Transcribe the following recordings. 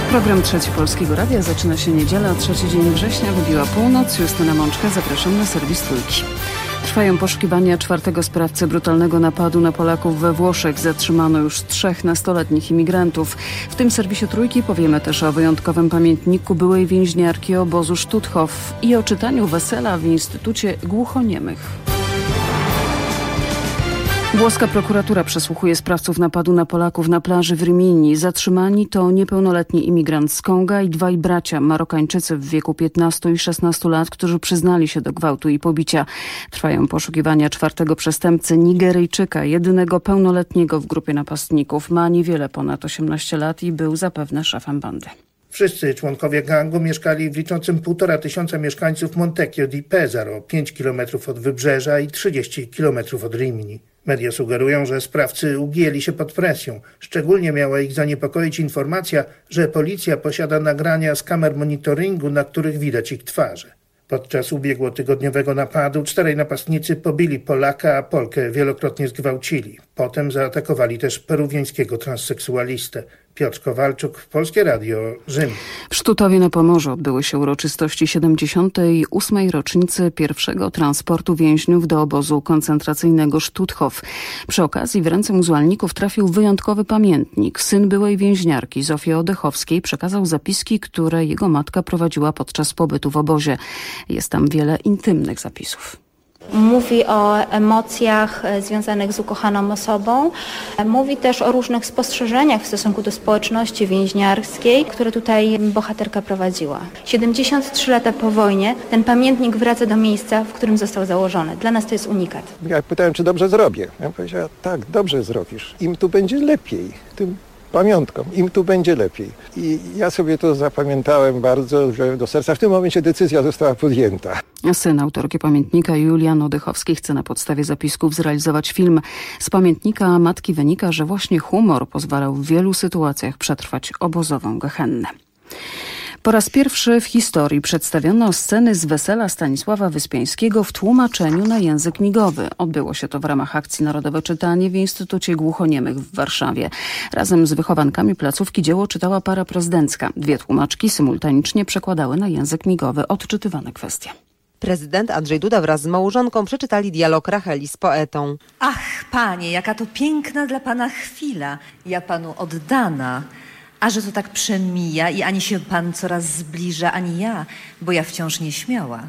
Program Trzeci Polskiego Radia zaczyna się niedziela, 3 dzień września, wybiła północ. Justyna Mączka, zapraszam na serwis Trójki. Trwają poszukiwania czwartego sprawcy brutalnego napadu na Polaków we Włoszech. Zatrzymano już 3 nastoletnich imigrantów. W tym serwisie Trójki powiemy też o wyjątkowym pamiętniku byłej więźniarki obozu Stutthof i o czytaniu wesela w Instytucie Głuchoniemych. Włoska prokuratura przesłuchuje sprawców napadu na Polaków na plaży w Rimini. Zatrzymani to niepełnoletni imigrant z Konga i 2 bracia Marokańczycy w wieku 15 i 16 lat, którzy przyznali się do gwałtu i pobicia. Trwają poszukiwania 4. przestępcy Nigeryjczyka, jedynego pełnoletniego w grupie napastników. Ma niewiele ponad 18 lat i był zapewne szefem bandy. Wszyscy członkowie gangu mieszkali w liczącym 1500 mieszkańców Montecchio di Pesaro, 5 km od wybrzeża i 30 km od Rimini. Media sugerują, że sprawcy ugięli się pod presją. Szczególnie miała ich zaniepokoić informacja, że policja posiada nagrania z kamer monitoringu, na których widać ich twarze. Podczas ubiegłotygodniowego napadu 4 napastnicy pobili Polaka, a Polkę wielokrotnie zgwałcili. Potem zaatakowali też peruwiańskiego transseksualistę. Piotr Kowalczuk, Polskie Radio, Rzym. W Sztutowie na Pomorzu odbyły się uroczystości 78. rocznicy pierwszego transportu więźniów do obozu koncentracyjnego Stutthof. Przy okazji w ręce muzułmalników trafił wyjątkowy pamiętnik. Syn byłej więźniarki Zofii Odechowskiej przekazał zapiski, które jego matka prowadziła podczas pobytu w obozie. Jest tam wiele intymnych zapisów. Mówi o emocjach związanych z ukochaną osobą. Mówi też o różnych spostrzeżeniach w stosunku do społeczności więźniarskiej, które tutaj bohaterka prowadziła. 73 lata po wojnie ten pamiętnik wraca do miejsca, w którym został założony. Dla nas to jest unikat. Ja pytałem, czy dobrze zrobię. Ja powiedziała, tak, dobrze zrobisz. Im tu będzie lepiej. Tym pamiątką. Im tu będzie lepiej. I ja sobie to zapamiętałem bardzo, wziąłem do serca. W tym momencie decyzja została podjęta. Syn autorki pamiętnika Julian Odechowski chce na podstawie zapisków zrealizować film. Z pamiętnika matki wynika, że właśnie humor pozwalał w wielu sytuacjach przetrwać obozową gehennę. Po raz pierwszy w historii przedstawiono sceny z wesela Stanisława Wyspiańskiego w tłumaczeniu na język migowy. Odbyło się to w ramach akcji Narodowe Czytanie w Instytucie Głuchoniemych w Warszawie. Razem z wychowankami placówki dzieło czytała para prezydencka. 2 tłumaczki symultanicznie przekładały na język migowy odczytywane kwestie. Prezydent Andrzej Duda wraz z małżonką przeczytali dialog Racheli z poetą. Ach, panie, jaka to piękna dla pana chwila. Ja panu oddana. A że to tak przemija i ani się pan coraz zbliża, ani ja, bo ja wciąż nieśmiała.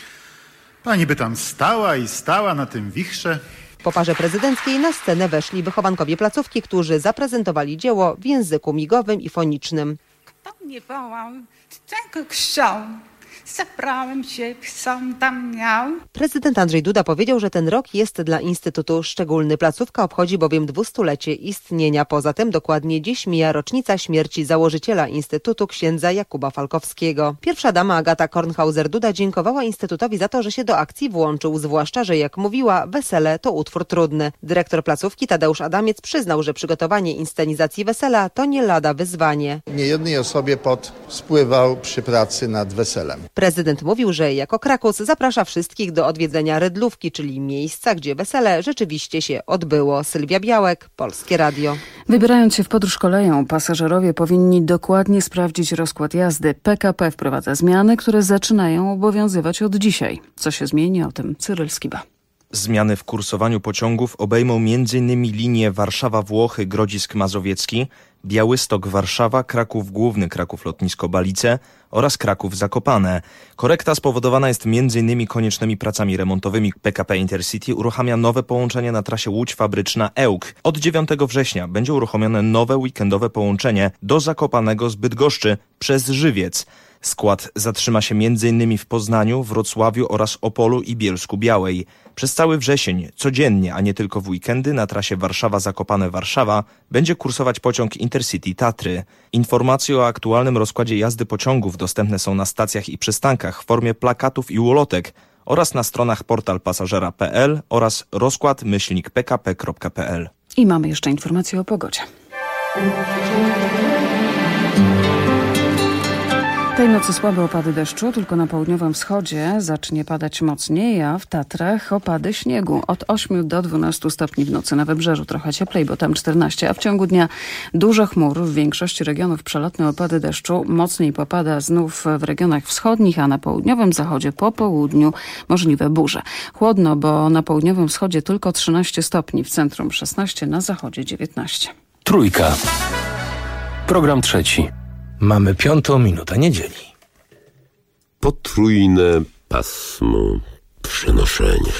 Pani by tam stała i stała na tym wichrze. Po parze prezydenckiej na scenę weszli wychowankowie placówki, którzy zaprezentowali dzieło w języku migowym i fonicznym. Kto mnie wołał, czego chciał? Zabrałem się, co tam miał. Prezydent Andrzej Duda powiedział, że ten rok jest dla Instytutu szczególny. Placówka obchodzi bowiem 200-lecie istnienia. Poza tym dokładnie dziś mija rocznica śmierci założyciela Instytutu księdza Jakuba Falkowskiego. Pierwsza dama Agata Kornhauser-Duda dziękowała Instytutowi za to, że się do akcji włączył, zwłaszcza, że jak mówiła, wesele to utwór trudny. Dyrektor placówki Tadeusz Adamiec przyznał, że przygotowanie inscenizacji wesela to nie lada wyzwanie. Niejednej osobie pot spływał przy pracy nad weselem. Prezydent mówił, że jako Krakus zaprasza wszystkich do odwiedzenia Rydlówki, czyli miejsca, gdzie wesele rzeczywiście się odbyło. Sylwia Białek, Polskie Radio. Wybierając się w podróż koleją, pasażerowie powinni dokładnie sprawdzić rozkład jazdy. PKP wprowadza zmiany, które zaczynają obowiązywać od dzisiaj. Co się zmieni? O tym Cyryl Skiba. Zmiany w kursowaniu pociągów obejmą m.in. linie Warszawa-Włochy, Grodzisk Mazowiecki, Białystok-Warszawa, Kraków Główny, Kraków Lotnisko Balice oraz Kraków Zakopane. Korekta spowodowana jest m.in. koniecznymi pracami remontowymi. PKP Intercity uruchamia nowe połączenie na trasie Łódź Fabryczna Ełk. Od 9 września będzie uruchomione nowe weekendowe połączenie do Zakopanego z Bydgoszczy przez Żywiec. Skład zatrzyma się m.in. w Poznaniu, Wrocławiu oraz Opolu i Bielsku-Białej. Przez cały wrzesień, codziennie, a nie tylko w weekendy, na trasie Warszawa-Zakopane-Warszawa będzie kursować pociąg Intercity Tatry. Informacje o aktualnym rozkładzie jazdy pociągów dostępne są na stacjach i przystankach w formie plakatów i ulotek oraz na stronach portalpasażera.pl oraz rozkład-pkp.pl. I mamy jeszcze informacje o pogodzie. Tej nocy słabe opady deszczu, tylko na południowym wschodzie zacznie padać mocniej, a w Tatrach opady śniegu od 8 do 12 stopni w nocy. Na wybrzeżu trochę cieplej, bo tam 14, a w ciągu dnia dużo chmur. W większości regionów przelotne opady deszczu. Mocniej popada znów w regionach wschodnich, a na południowym zachodzie po południu możliwe burze. Chłodno, bo na południowym wschodzie tylko 13 stopni, w centrum 16, na zachodzie 19. Trójka. Program trzeci. Mamy 5 minutę niedzieli. Potrójne pasmo. Przenoszenie.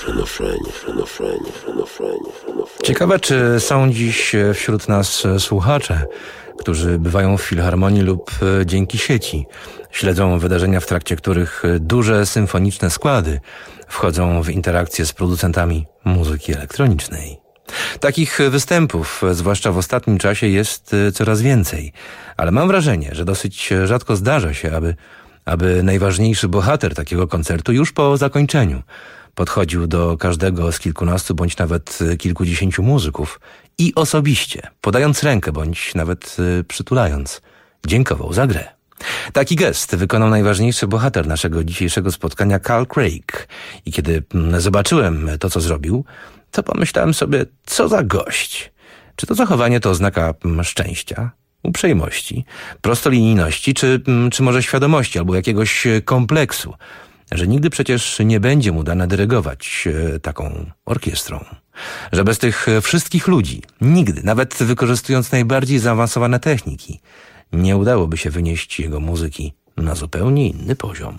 Ciekawe, czy są dziś wśród nas słuchacze, którzy bywają w filharmonii lub dzięki sieci. Śledzą wydarzenia, w trakcie których duże symfoniczne składy wchodzą w interakcję z producentami muzyki elektronicznej. Takich występów, zwłaszcza w ostatnim czasie, jest coraz więcej, ale mam wrażenie, że dosyć rzadko zdarza się, aby najważniejszy bohater takiego koncertu już po zakończeniu podchodził do każdego z kilkunastu bądź nawet kilkudziesięciu muzyków i osobiście, podając rękę bądź nawet przytulając, dziękował za grę. Taki gest wykonał najważniejszy bohater naszego dzisiejszego spotkania, Carl Craig. I kiedy zobaczyłem to, co zrobił, to pomyślałem sobie, co za gość. Czy to zachowanie to oznaka szczęścia, uprzejmości, prostolinijności, czy może świadomości albo jakiegoś kompleksu, że nigdy przecież nie będzie mu dane dyrygować taką orkiestrą. Że bez tych wszystkich ludzi, nigdy, nawet wykorzystując najbardziej zaawansowane techniki, nie udałoby się wynieść jego muzyki na zupełnie inny poziom.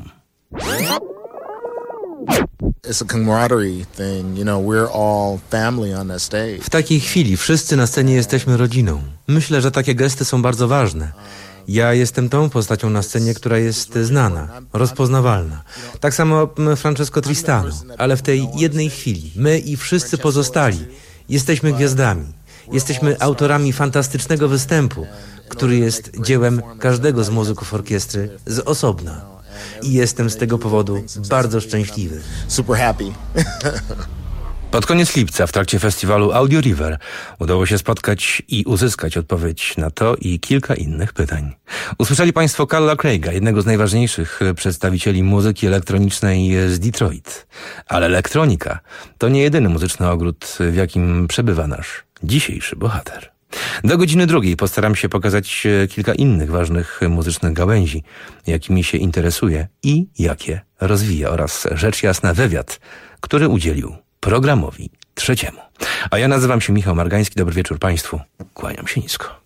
W takiej chwili wszyscy na scenie jesteśmy rodziną. Myślę, że takie gesty są bardzo ważne. Ja jestem tą postacią na scenie, która jest znana, rozpoznawalna. Tak samo Francesco Tristano. Ale w tej jednej chwili my i wszyscy pozostali jesteśmy gwiazdami. Jesteśmy autorami fantastycznego występu, który jest dziełem każdego z muzyków orkiestry z osobna. I jestem z tego powodu bardzo szczęśliwy. Super happy. Pod koniec lipca w trakcie festiwalu Audio River udało się spotkać i uzyskać odpowiedź na to i kilka innych pytań. Usłyszeli Państwo Carla Craiga, jednego z najważniejszych przedstawicieli muzyki elektronicznej z Detroit. Ale elektronika to nie jedyny muzyczny ogród, w jakim przebywa nasz dzisiejszy bohater. Do godziny 2 postaram się pokazać kilka innych ważnych muzycznych gałęzi, jakimi się interesuje i jakie rozwija, oraz rzecz jasna wywiad, który udzielił programowi trzeciemu. A ja nazywam się Michał Margański. Dobry wieczór Państwu. Kłaniam się nisko.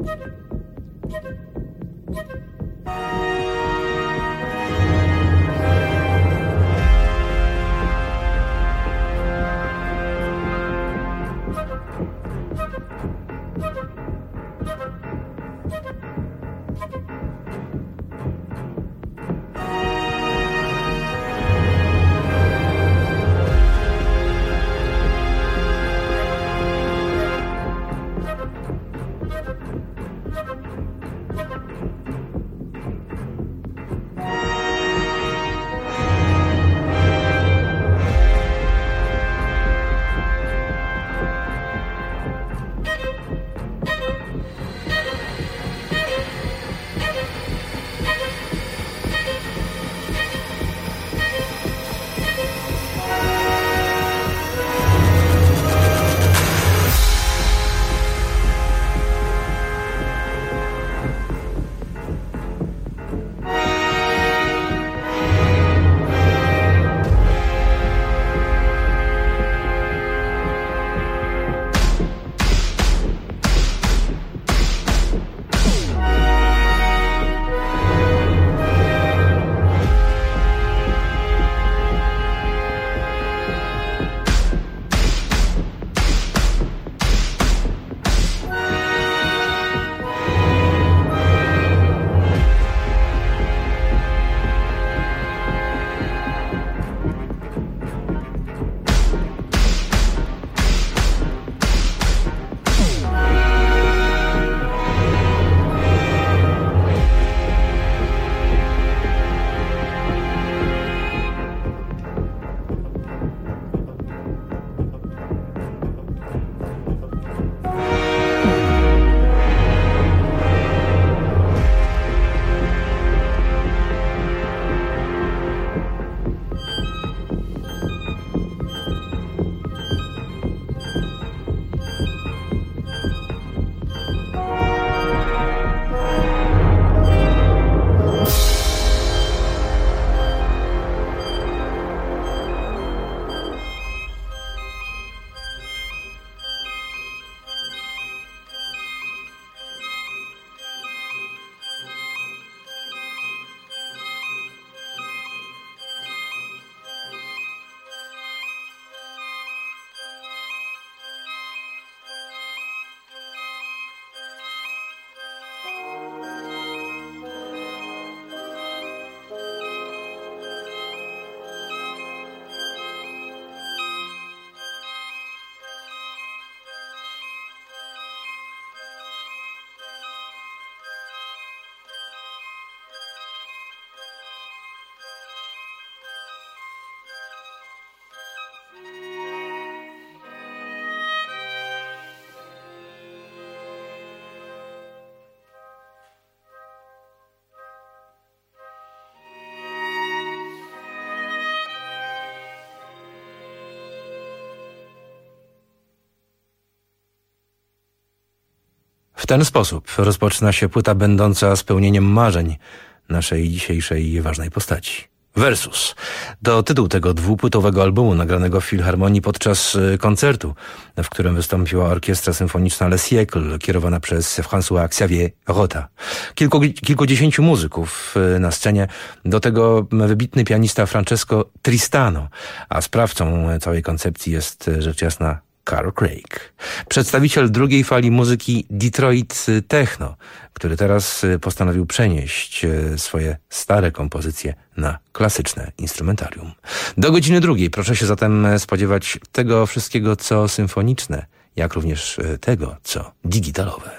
W ten sposób rozpoczyna się płyta będąca spełnieniem marzeń naszej dzisiejszej ważnej postaci. Versus to tytuł tego dwupłytowego albumu nagranego w Filharmonii podczas koncertu, w którym wystąpiła orkiestra symfoniczna Le Siècle, kierowana przez François Xavier Rota. Kilkudziesięciu muzyków na scenie, do tego wybitny pianista Francesco Tristano, a sprawcą całej koncepcji jest rzecz jasna Carl Craig, przedstawiciel drugiej fali muzyki Detroit Techno, który teraz postanowił przenieść swoje stare kompozycje na klasyczne instrumentarium. Do godziny 2 proszę się zatem spodziewać tego wszystkiego, co symfoniczne, jak również tego, co digitalowe.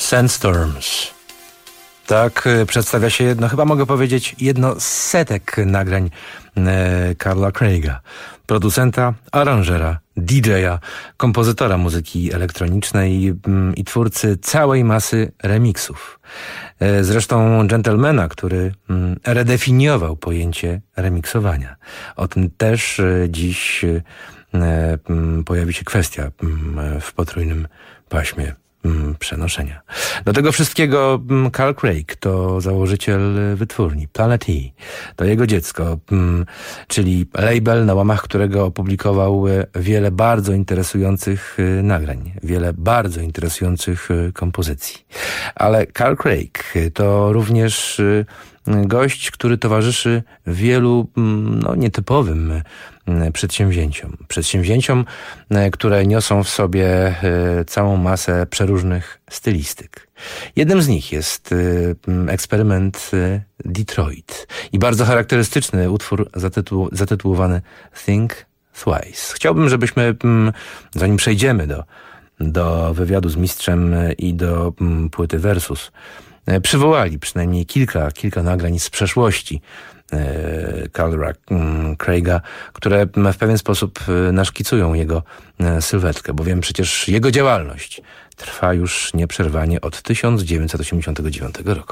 Sandstorms. Tak przedstawia się chyba mogę powiedzieć, 100 nagrań Carla Craiga. Producenta, aranżera, DJ-a, kompozytora muzyki elektronicznej i twórcy całej masy remixów. Zresztą gentlemana, który redefiniował pojęcie remiksowania. O tym też dziś pojawi się kwestia w potrójnym paśmie przenoszenia. Do tego wszystkiego Carl Craig to założyciel wytwórni Planet E. To jego dziecko, czyli label, na łamach którego opublikował wiele bardzo interesujących nagrań, wiele bardzo interesujących kompozycji. Ale Carl Craig to również gość, który towarzyszy wielu nietypowym przedsięwzięciom, które niosą w sobie całą masę przeróżnych stylistyk. Jednym z nich jest eksperyment Detroit i bardzo charakterystyczny utwór zatytułowany Think Twice. Chciałbym, żebyśmy, zanim przejdziemy do wywiadu z mistrzem i do płyty Versus, przywołali przynajmniej kilka nagrań z przeszłości Carla Craiga, które w pewien sposób naszkicują jego sylwetkę, bowiem przecież jego działalność trwa już nieprzerwanie od 1989 roku.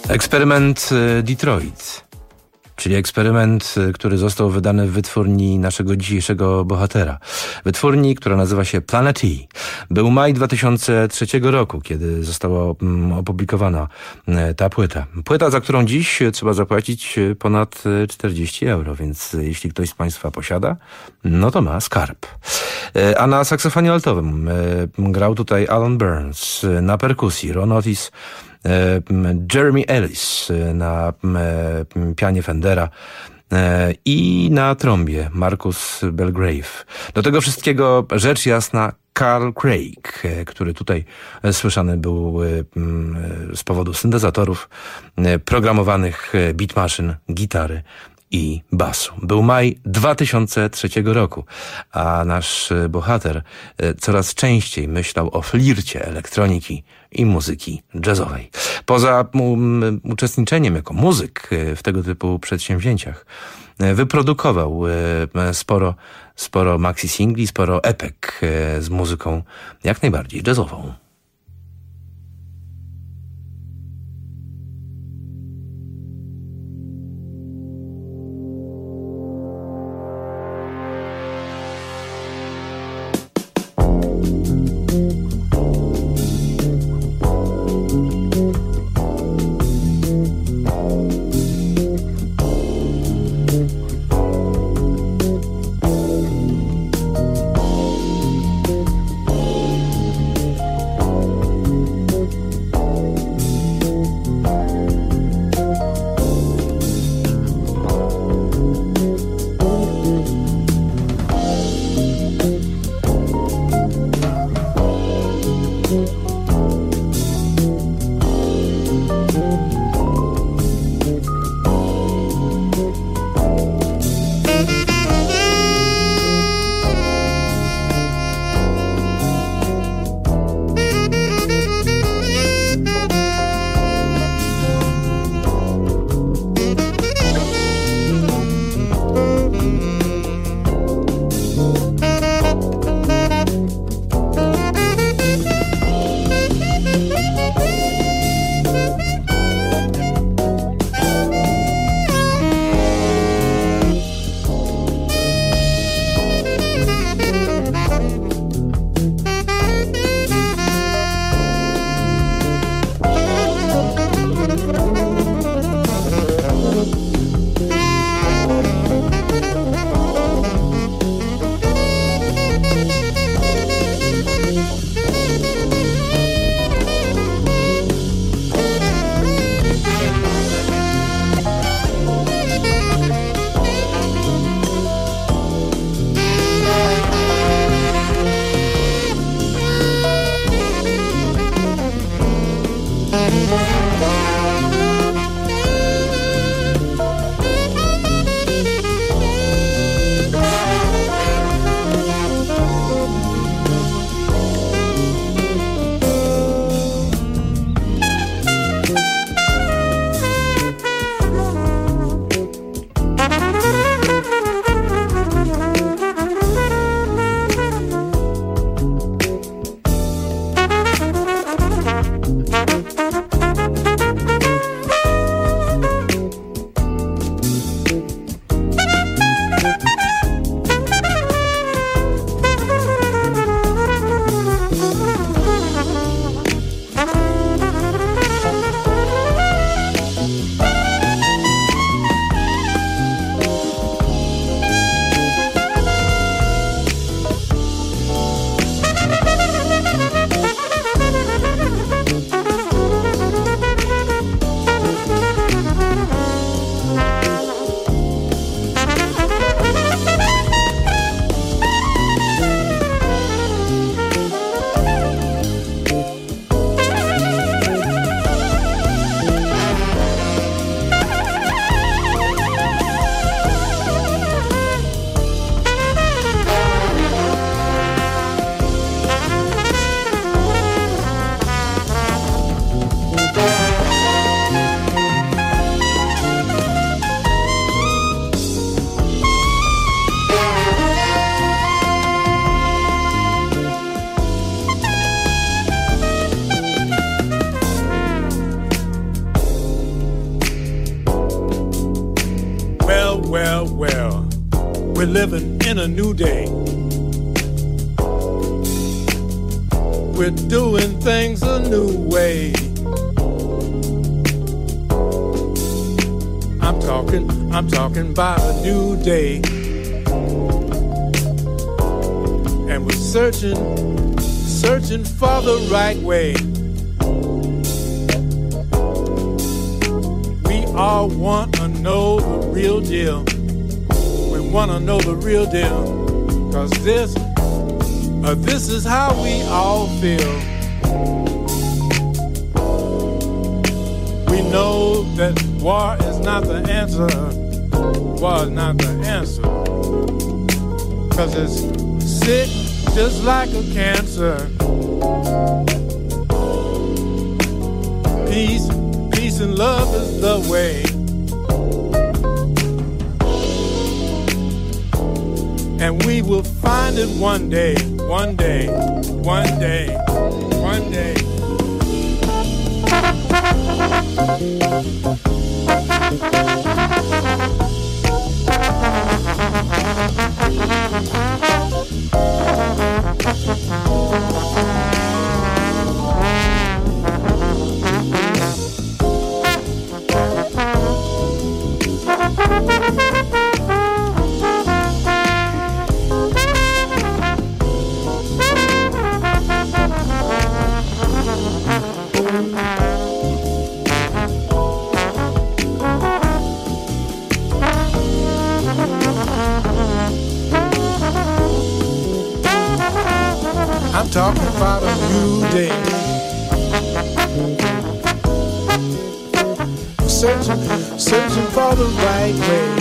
Eksperyment Detroit, czyli eksperyment, który został wydany w wytwórni naszego dzisiejszego bohatera. Wytwórni, która nazywa się Planet E. Był maj 2003 roku, kiedy została opublikowana ta płyta. Płyta, za którą dziś trzeba zapłacić ponad 40 euro, więc jeśli ktoś z Państwa posiada, no to ma skarb. A na saksofonie altowym grał tutaj Alan Burns, na perkusji Ron Otis, Jeremy Ellis na pianie Fendera i na trąbie Marcus Belgrave. Do tego wszystkiego rzecz jasna Carl Craig, który tutaj słyszany był z powodu syntezatorów, programowanych beat machine, gitary i basu. Był maj 2003 roku, a nasz bohater coraz częściej myślał o flircie elektroniki i muzyki jazzowej. Poza uczestniczeniem jako muzyk w tego typu przedsięwzięciach wyprodukował sporo maxi singli, sporo epek z muzyką jak najbardziej jazzową. We're living in a new day. We're doing things a new way. I'm talking about a new day. And we're searching for the right way. We all want to know the real deal. We want to know the real deal. 'Cause this is how we all feel. We know that war is not the answer. War is not the answer. 'Cause it's sick just like a cancer. Peace and love is the way. And we will find it one day, one day, one day, one day. I'm talking about a new day. Searching for the right way.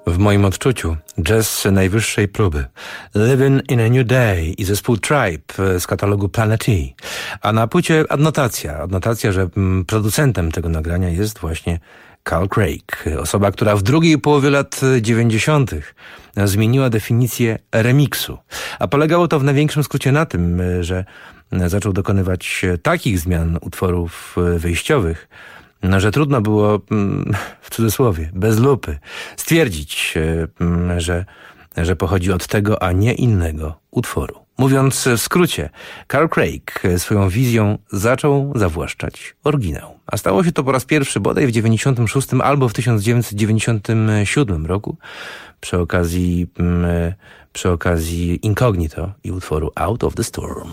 W moim odczuciu jazz najwyższej próby. Living in a New Day i zespół Tribe z katalogu Planet E. A na płycie adnotacja, że producentem tego nagrania jest właśnie Carl Craig, osoba, która w drugiej połowie lat 90. zmieniła definicję remiksu. A polegało to w największym skrócie na tym, że zaczął dokonywać takich zmian utworów wyjściowych, że trudno było, w cudzysłowie, bez lupy, stwierdzić, że pochodzi od tego, a nie innego utworu. Mówiąc w skrócie, Carl Craig swoją wizją zaczął zawłaszczać oryginał. A stało się to po raz pierwszy bodaj w 96 albo w 1997 roku przy okazji Incognito i utworu Out of the Storm.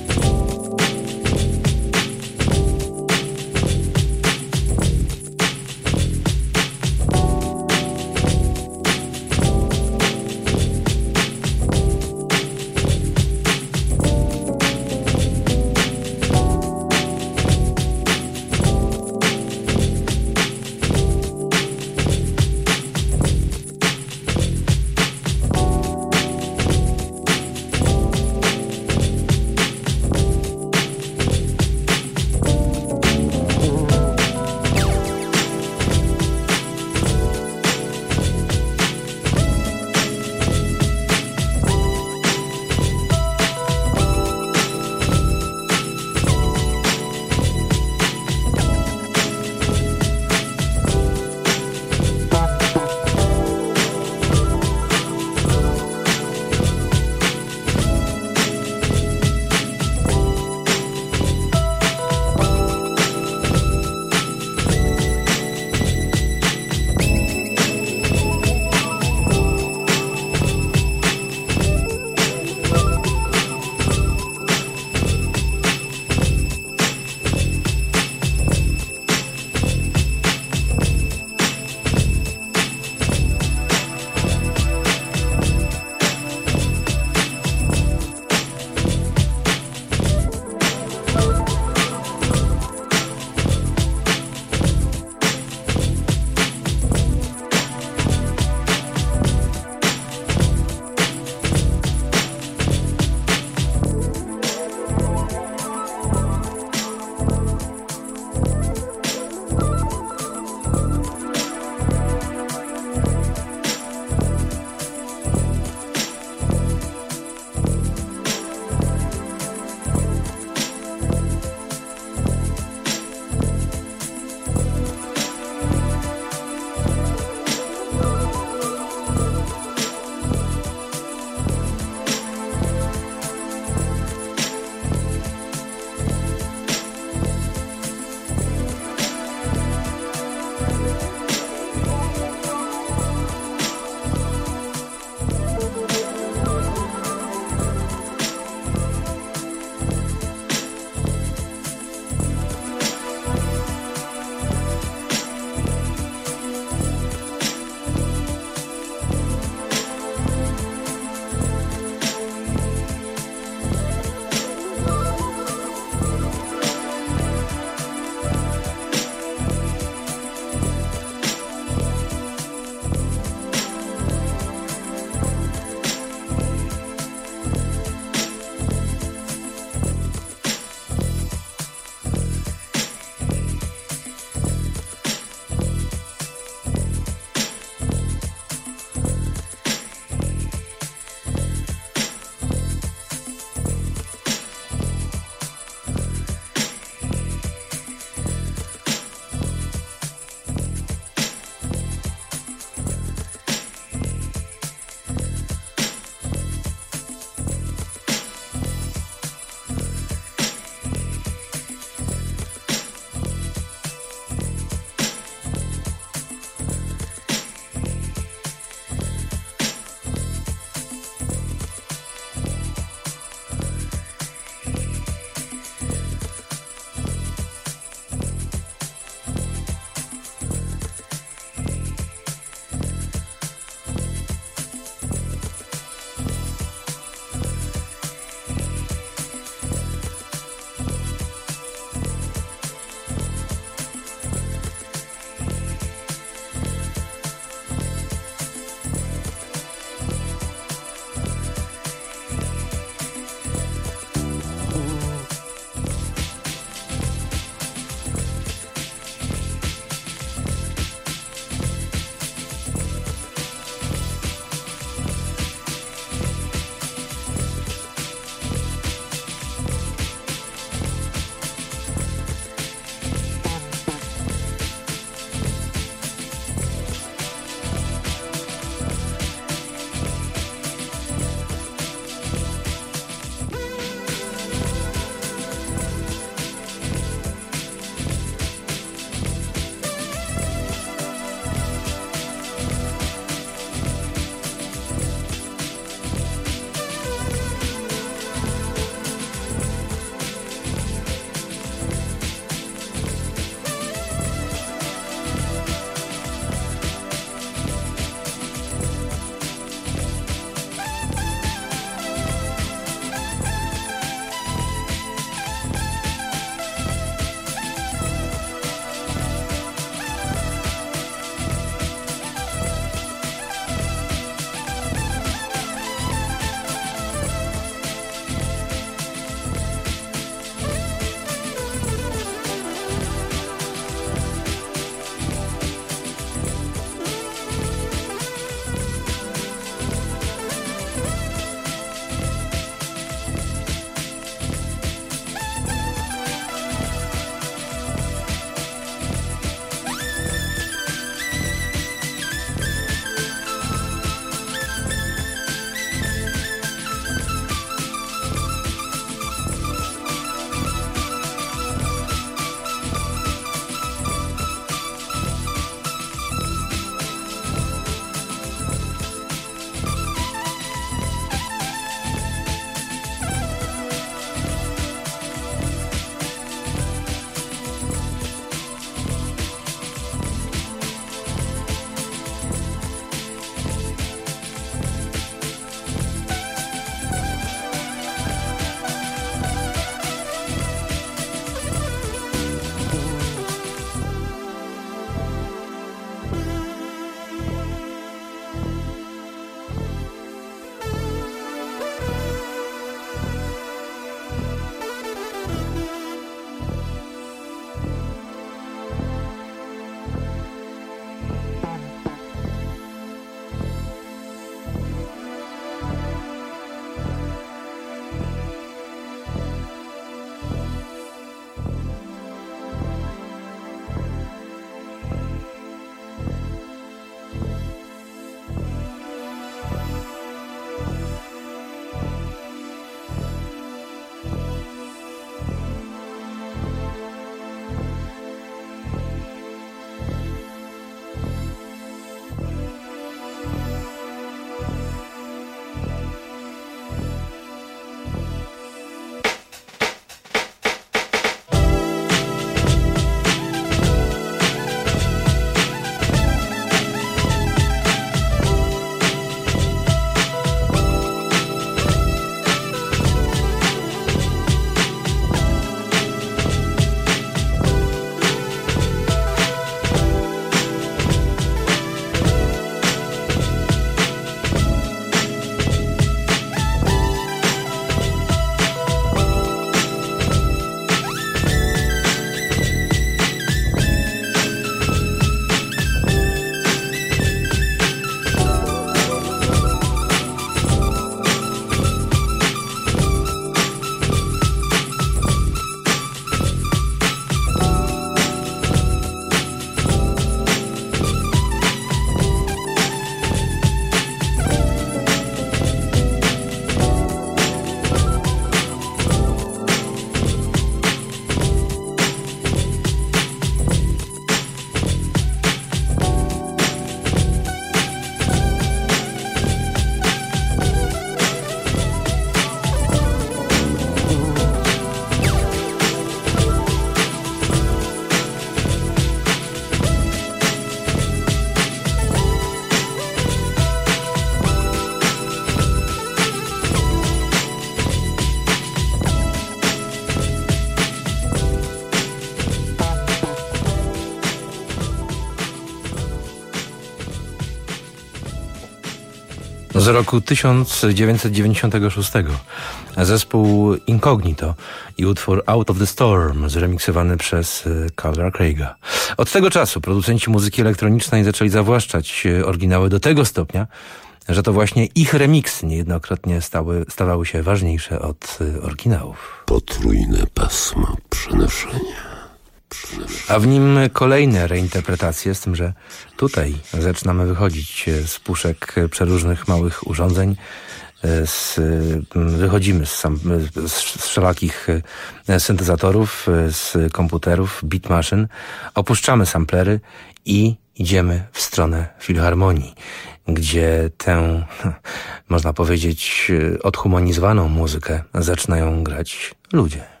Z roku 1996. Zespół Incognito i utwór Out of the Storm zremiksowany przez Carla Craiga. Od tego czasu producenci muzyki elektronicznej zaczęli zawłaszczać oryginały do tego stopnia, że to właśnie ich remiksy niejednokrotnie stawały się ważniejsze od oryginałów. Potrójne pasmo przenoszenia. A w nim kolejne reinterpretacje, z tym, że tutaj zaczynamy wychodzić z puszek przeróżnych małych urządzeń, wychodzimy z wszelakich syntezatorów, z komputerów, beat machine, opuszczamy samplery i idziemy w stronę filharmonii, gdzie tę, można powiedzieć, odhumanizowaną muzykę zaczynają grać ludzie.